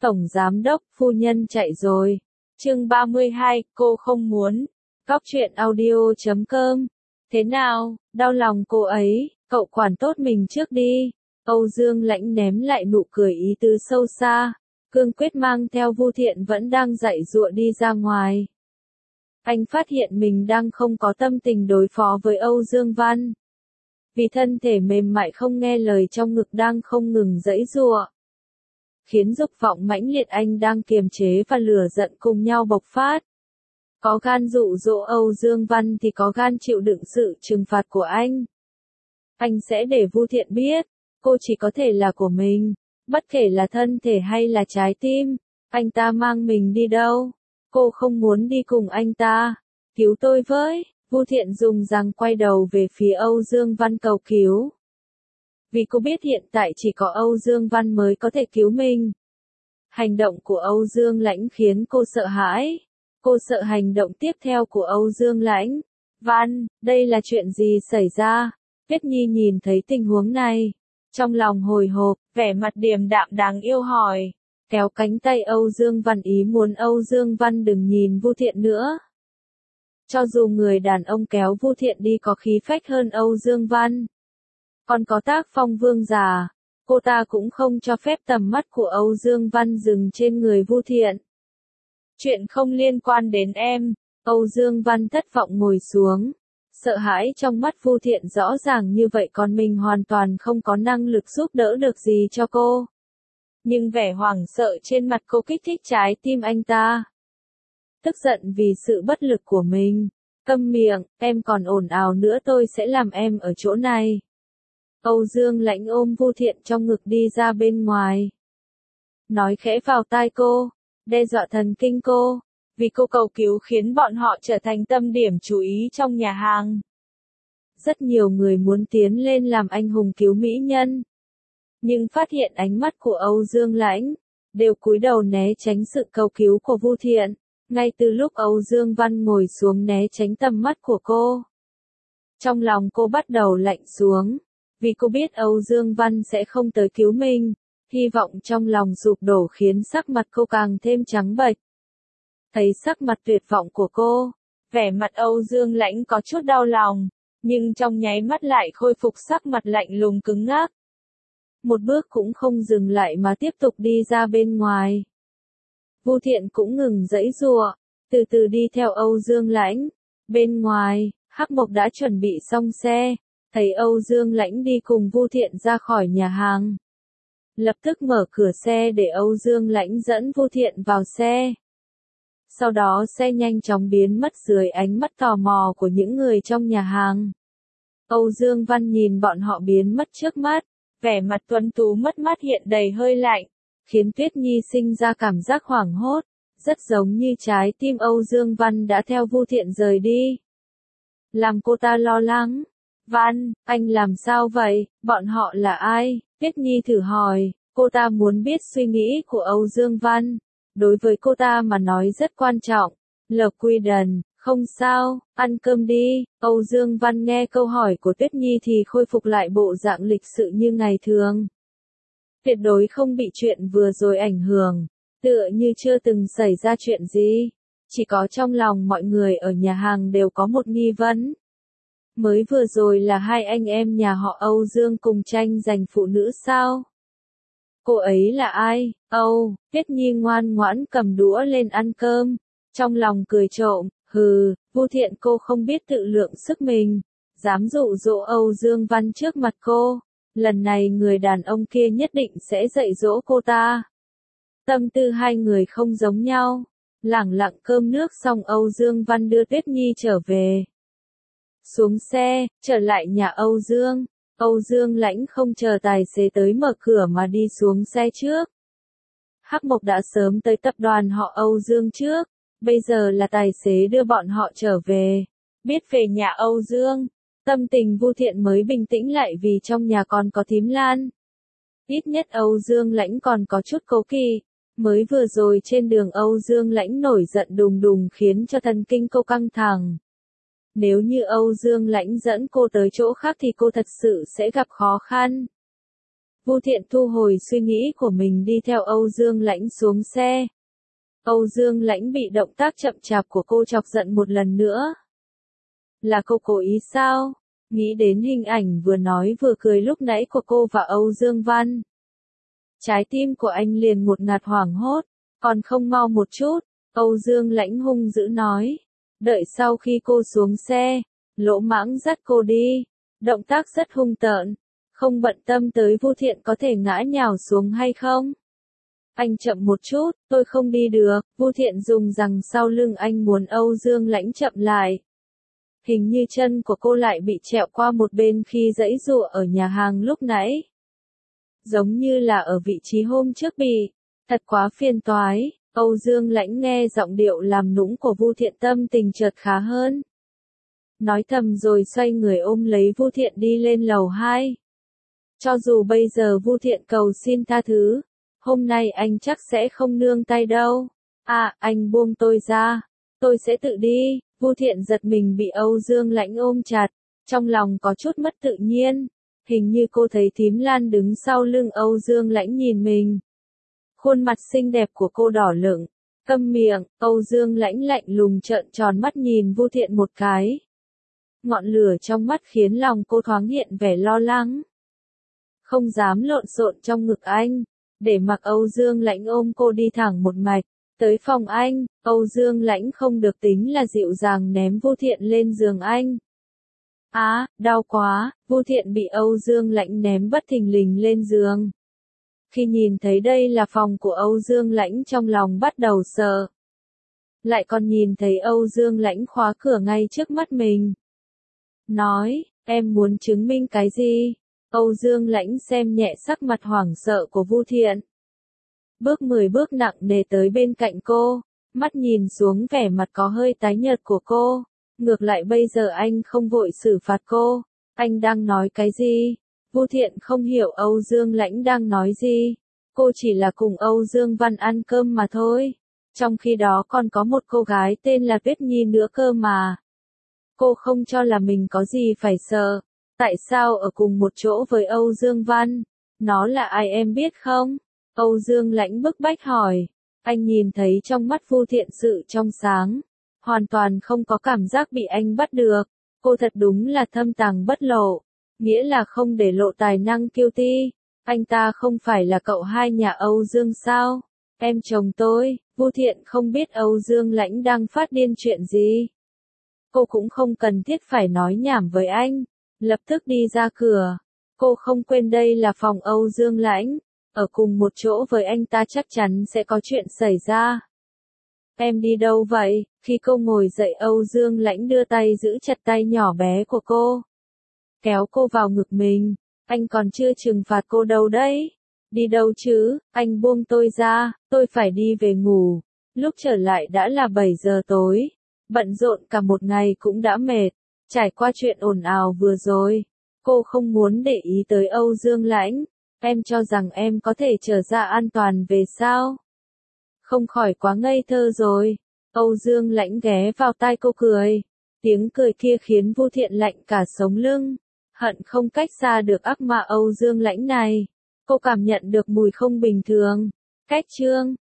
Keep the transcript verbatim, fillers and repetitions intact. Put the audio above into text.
Tổng giám đốc, phu nhân chạy rồi. Chương ba mươi hai, cô không muốn. Góc truyện audio chấm com. Thế nào, đau lòng cô ấy, cậu quản tốt mình trước đi. Âu Dương Lãnh ném lại nụ cười ý tứ sâu xa. Cương quyết mang theo Vu Thiện vẫn đang dạy dụa đi ra ngoài. Anh phát hiện mình đang không có tâm tình đối phó với Âu Dương Văn. Vì thân thể mềm mại không nghe lời trong ngực đang không ngừng giãy giụa, khiến dục vọng mãnh liệt anh đang kiềm chế và lửa giận cùng nhau bộc phát. Có gan dụ dỗ Âu Dương Văn thì có gan chịu đựng sự trừng phạt của anh. Anh sẽ để Vu Thiện biết, cô chỉ có thể là của mình, bất kể là thân thể hay là trái tim. Anh ta mang mình đi đâu? Cô không muốn đi cùng anh ta. Cứu tôi với. Vu Thiện dùng rằng quay đầu về phía Âu Dương Văn cầu cứu. Vì cô biết hiện tại chỉ có Âu Dương Văn mới có thể cứu mình. Hành động của Âu Dương Lãnh khiến cô sợ hãi. Cô sợ hành động tiếp theo của Âu Dương Lãnh. Văn, đây là chuyện gì xảy ra? Tuyết Nhi nhìn thấy tình huống này, trong lòng hồi hộp, vẻ mặt điềm đạm đáng yêu hỏi. Kéo cánh tay Âu Dương Văn ý muốn Âu Dương Văn đừng nhìn Vu Thiện nữa. Cho dù người đàn ông kéo Vu Thiện đi có khí phách hơn Âu Dương Văn, còn có tác phong vương giả, cô ta cũng không cho phép tầm mắt của Âu Dương Văn dừng trên người Vu Thiện. Chuyện không liên quan đến em. Âu Dương Văn thất vọng ngồi xuống. Sợ hãi trong mắt Vu Thiện rõ ràng như vậy còn mình hoàn toàn không có năng lực giúp đỡ được gì cho cô. Nhưng vẻ hoảng sợ trên mặt cô kích thích trái tim anh ta. Tức giận vì sự bất lực của mình. Câm miệng, em còn ồn ào nữa tôi sẽ làm em ở chỗ này. Âu Dương Lãnh ôm Vu Thiện trong ngực đi ra bên ngoài. Nói khẽ vào tai cô, đe dọa thần kinh cô, vì cô cầu cứu khiến bọn họ trở thành tâm điểm chú ý trong nhà hàng. Rất nhiều người muốn tiến lên làm anh hùng cứu mỹ nhân, nhưng phát hiện ánh mắt của Âu Dương Lãnh, đều cúi đầu né tránh sự cầu cứu của Vu Thiện. Ngay từ lúc Âu Dương Văn ngồi xuống né tránh tầm mắt của cô, trong lòng cô bắt đầu lạnh xuống, vì cô biết Âu Dương Văn sẽ không tới cứu mình. Hy vọng trong lòng sụp đổ khiến sắc mặt cô càng thêm trắng bệch. Thấy sắc mặt tuyệt vọng của cô, vẻ mặt Âu Dương Lãnh có chút đau lòng, nhưng trong nháy mắt lại khôi phục sắc mặt lạnh lùng cứng ngắc. Một bước cũng không dừng lại mà tiếp tục đi ra bên ngoài. Vu Thiện cũng ngừng giãy giụa, từ từ đi theo Âu Dương Lãnh. Bên ngoài, Hắc Mộc đã chuẩn bị xong xe, thấy Âu Dương Lãnh đi cùng Vu Thiện ra khỏi nhà hàng, lập tức mở cửa xe để Âu Dương Lãnh dẫn Vu Thiện vào xe. Sau đó xe nhanh chóng biến mất dưới ánh mắt tò mò của những người trong nhà hàng. Âu Dương Văn nhìn bọn họ biến mất trước mắt, vẻ mặt tuấn tú mất mát hiện đầy hơi lạnh, khiến Tuyết Nhi sinh ra cảm giác hoảng hốt, rất giống như trái tim Âu Dương Văn đã theo Vu Thiện rời đi. Làm cô ta lo lắng. Văn, anh làm sao vậy, bọn họ là ai? Tuyết Nhi thử hỏi, cô ta muốn biết suy nghĩ của Âu Dương Văn. Đối với cô ta mà nói rất quan trọng. Lờ Quy Đần, không sao, ăn cơm đi. Âu Dương Văn nghe câu hỏi của Tuyết Nhi thì khôi phục lại bộ dạng lịch sự như ngày thường. Tuyệt đối không bị chuyện vừa rồi ảnh hưởng, tựa như chưa từng xảy ra chuyện gì. Chỉ có trong lòng mọi người ở nhà hàng đều có một nghi vấn. Mới vừa rồi là hai anh em nhà họ Âu Dương cùng tranh giành phụ nữ sao? Cô ấy là ai? Âu, Tuyết Nhi ngoan ngoãn cầm đũa lên ăn cơm, trong lòng cười trộm, hừ, Vu Thiện cô không biết tự lượng sức mình, dám dụ dỗ Âu Dương Văn trước mặt cô, lần này người đàn ông kia nhất định sẽ dạy dỗ cô ta. Tâm tư hai người không giống nhau. Lẳng lặng cơm nước xong Âu Dương Văn đưa Tuyết Nhi trở về. Xuống xe, trở lại nhà Âu Dương. Âu Dương Lãnh không chờ tài xế tới mở cửa mà đi xuống xe trước. Hắc Mộc đã sớm tới tập đoàn họ Âu Dương trước, bây giờ là tài xế đưa bọn họ trở về. Biết về nhà Âu Dương, tâm tình Vu Thiện mới bình tĩnh lại vì trong nhà còn có Thím Lan. Ít nhất Âu Dương Lãnh còn có chút cố kỵ. Mới vừa rồi trên đường Âu Dương Lãnh nổi giận đùng đùng khiến cho thần kinh cô căng thẳng. Nếu như Âu Dương Lãnh dẫn cô tới chỗ khác thì cô thật sự sẽ gặp khó khăn. Vu Thiện thu hồi suy nghĩ của mình đi theo Âu Dương Lãnh xuống xe. Âu Dương Lãnh bị động tác chậm chạp của cô chọc giận một lần nữa. Là cô cố ý sao? Nghĩ đến hình ảnh vừa nói vừa cười lúc nãy của cô và Âu Dương Văn. Trái tim của anh liền một ngạt hoảng hốt, còn không mau một chút, Âu Dương Lãnh hung dữ nói. Đợi sau khi cô xuống xe, lỗ mãng dắt cô đi, động tác rất hung tợn, không bận tâm tới Vu Thiện có thể ngã nhào xuống hay không. Anh chậm một chút, tôi không đi được, Vu Thiện dùng rằng sau lưng anh muốn Âu Dương Lãnh chậm lại. Hình như chân của cô lại bị trẹo qua một bên khi giãy giụa ở nhà hàng lúc nãy. Giống như là ở vị trí hôm trước bị, thật quá phiền toái. Âu Dương Lãnh nghe giọng điệu làm nũng của Vu Thiện tâm tình chợt khá hơn. Nói thầm rồi xoay người ôm lấy Vu Thiện đi lên lầu hai. Cho dù bây giờ Vu Thiện cầu xin tha thứ, hôm nay anh chắc sẽ không nương tay đâu. À, anh buông tôi ra, tôi sẽ tự đi. Vu Thiện giật mình bị Âu Dương Lãnh ôm chặt, trong lòng có chút mất tự nhiên. Hình như cô thấy Thím Lan đứng sau lưng Âu Dương Lãnh nhìn mình. Khuôn mặt xinh đẹp của cô đỏ lửng, câm miệng, Âu Dương Lãnh lạnh lùng trợn tròn mắt nhìn Vu Thiện một cái. Ngọn lửa trong mắt khiến lòng cô thoáng hiện vẻ lo lắng. Không dám lộn xộn trong ngực anh, để mặc Âu Dương Lãnh ôm cô đi thẳng một mạch, tới phòng anh. Âu Dương Lãnh không được tính là dịu dàng ném Vu Thiện lên giường anh. Á, à, đau quá, Vu Thiện bị Âu Dương Lãnh ném bất thình lình lên giường. Khi nhìn thấy đây là phòng của Âu Dương Lãnh trong lòng bắt đầu sợ. Lại còn nhìn thấy Âu Dương Lãnh khóa cửa ngay trước mắt mình. Nói, em muốn chứng minh cái gì? Âu Dương Lãnh xem nhẹ sắc mặt hoảng sợ của Vu Thiện. Bước mười bước nặng nề tới bên cạnh cô, mắt nhìn xuống vẻ mặt có hơi tái nhợt của cô. Ngược lại bây giờ anh không vội xử phạt cô. Anh đang nói cái gì? Vu Thiện không hiểu Âu Dương Lãnh đang nói gì. Cô chỉ là cùng Âu Dương Văn ăn cơm mà thôi. Trong khi đó còn có một cô gái tên là Tuyết Nhi nữa cơ mà. Cô không cho là mình có gì phải sợ. Tại sao ở cùng một chỗ với Âu Dương Văn? Nó là ai em biết không? Âu Dương Lãnh bức bách hỏi. Anh nhìn thấy trong mắt Vu Thiện sự trong sáng. Hoàn toàn không có cảm giác bị anh bắt được. Cô thật đúng là thâm tàng bất lộ. Nghĩa là không để lộ tài năng kiêu ti. Anh ta không phải là cậu hai nhà Âu Dương sao? Em chồng tôi. Vu Thiện không biết Âu Dương Lãnh đang phát điên chuyện gì. Cô cũng không cần thiết phải nói nhảm với anh. Lập tức đi ra cửa. Cô không quên đây là phòng Âu Dương Lãnh. Ở cùng một chỗ với anh ta chắc chắn sẽ có chuyện xảy ra. Em đi đâu vậy? Khi cô ngồi dậy Âu Dương Lãnh đưa tay giữ chặt tay nhỏ bé của cô. Kéo cô vào ngực mình. Anh còn chưa trừng phạt cô đâu đấy. Đi đâu chứ? Anh buông tôi ra, tôi phải đi về ngủ. Lúc trở lại đã là bảy giờ tối. Bận rộn cả một ngày cũng đã mệt. Trải qua chuyện ồn ào vừa rồi. Cô không muốn để ý tới Âu Dương Lãnh. Em cho rằng em có thể trở ra an toàn về sao? Không khỏi quá ngây thơ rồi. Âu Dương Lãnh ghé vào tai cô cười. Tiếng cười kia khiến Vu Thiện lạnh cả sống lưng. Hận không cách xa được ác ma Âu Dương Lãnh này. Cô cảm nhận được mùi không bình thường. Cách chương